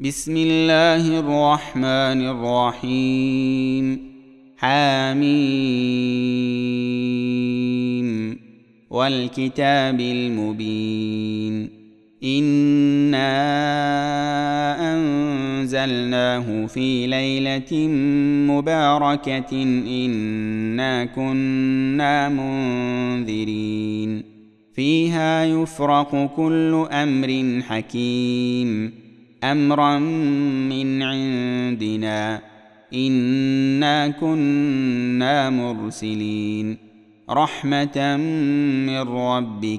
بسم الله الرحمن الرحيم حميم والكتاب المبين إنا أنزلناه في ليلة مباركة إنا كنا منذرين فيها يفرق كل أمر حكيم أمرا من عندنا إنا كنا مرسلين رحمة من ربك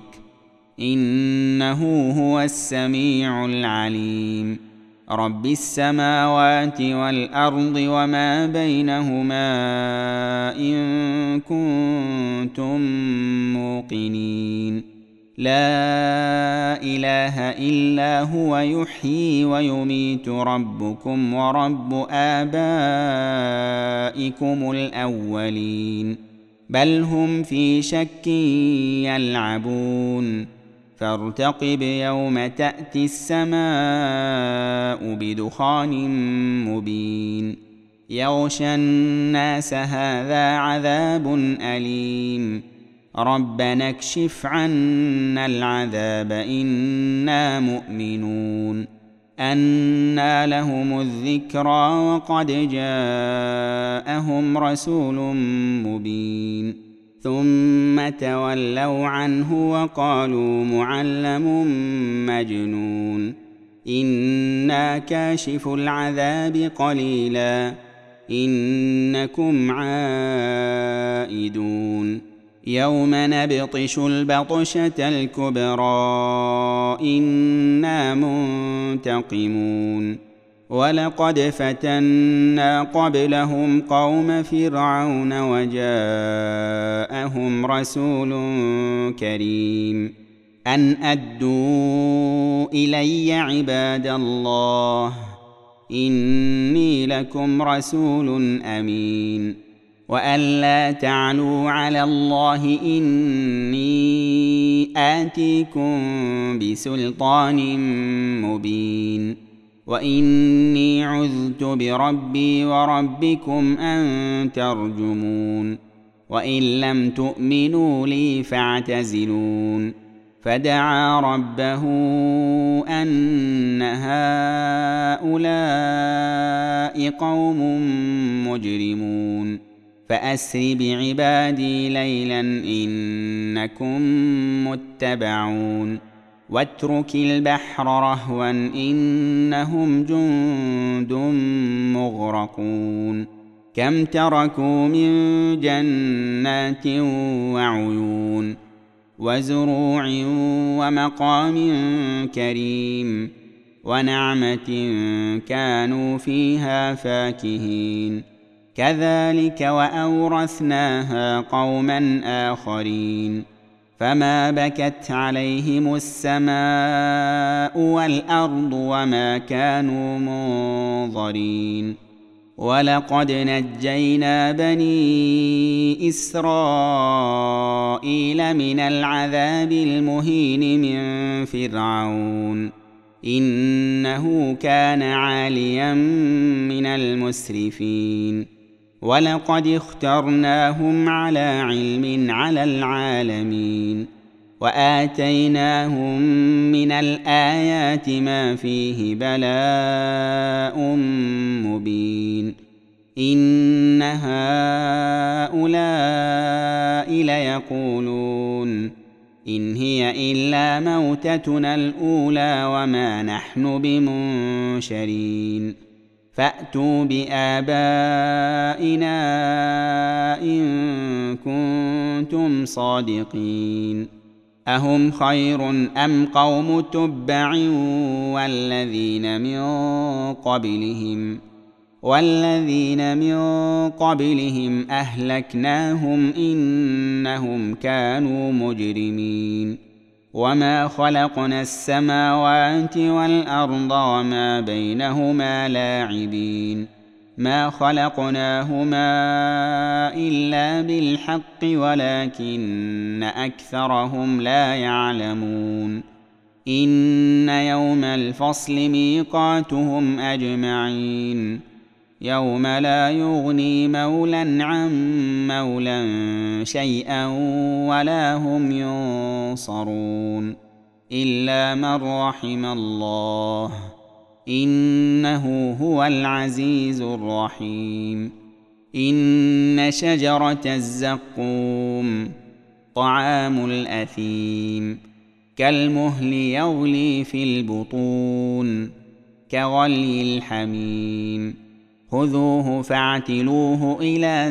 إنه هو السميع العليم رب السماوات والأرض وما بينهما إن كنتم موقنين لا إله إلا هو يحيي ويميت ربكم ورب آبائكم الأولين بل هم في شك يلعبون فارتقب يوم تأتي السماء بدخان مبين يغشى الناس هذا عذاب أليم ربنا اكشف عنا العذاب إنا مؤمنون أنى لهم الذكرى وقد جاءهم رسول مبين ثم تولوا عنه وقالوا معلم مجنون إنا كاشف العذاب قليلا إنكم عائدون يوم نبطش البطشة الكبرى إنا منتقمون ولقد فتنا قبلهم قوم فرعون وجاءهم رسول كريم أن أدوا إلي عباد الله إني لكم رسول أمين وأن لا تعلوا على الله إني آتيكم بسلطان مبين وإني عذت بربي وربكم أن ترجمون وإن لم تؤمنوا لي فاعتزلون فدعا ربه أن هؤلاء قوم مجرمون فأسر بعبادي ليلا إنكم متبعون واترك البحر رهوا إنهم جند مغرقون كم تركوا من جنات وعيون وزروع ومقام كريم ونعمة كانوا فيها فاكهين كذلك وأورثناها قوما آخرين فما بكت عليهم السماء والأرض وما كانوا منظرين ولقد نجينا بني إسرائيل من العذاب المهين من فرعون إنه كان عاليا من المسرفين ولقد اخترناهم على علم على العالمين وآتيناهم من الآيات ما فيه بلاء مبين إن هؤلاء ليقولون إن هي إلا موتتنا الأولى وما نحن بمنشرين فأتوا بآبائنا إن كنتم صادقين أهم خير أم قوم تبع والذين من قبلهم أهلكناهم إنهم كانوا مجرمين وما خلقنا السماوات والأرض وما بينهما لاعبين ما خلقناهما إلا بالحق ولكن أكثرهم لا يعلمون إن يوم الفصل ميقاتهم أجمعين يوم لا يغني مولى عن مولى شيئا ولا هم ينصرون إلا من رحم الله إنه هو العزيز الرحيم إن شجرة الزقوم طعام الأثيم كالمهل يغلي في البطون كغلي الحميم خذوه فاعتلوه إلى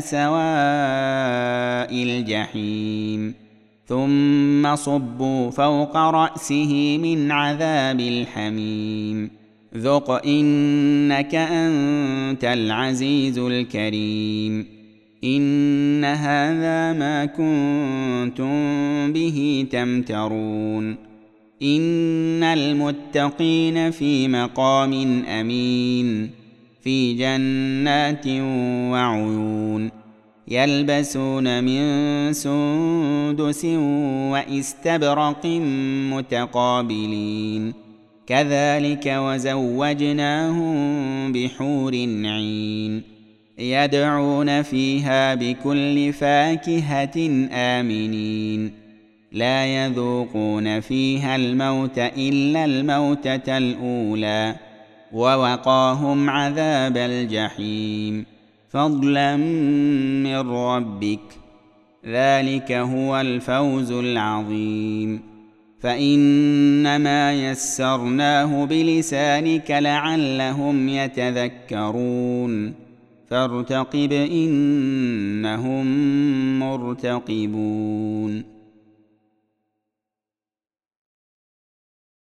سواء الجحيم ثم صبوا فوق رأسه من عذاب الحميم ذق إنك أنت العزيز الكريم إن هذا ما كنتم به تمترون إن المتقين في مقام أمين في جنات وعيون يلبسون من سندس واستبرق متقابلين كذلك وزوجناهم بحور عين يدعون فيها بكل فاكهة آمنين لا يذوقون فيها الموت إلا الموتة الأولى ووقاهم عذاب الجحيم فضلا من ربك ذلك هو الفوز العظيم فإنما يسرناه بلسانك لعلهم يتذكرون فارتقب إنهم مرتقبون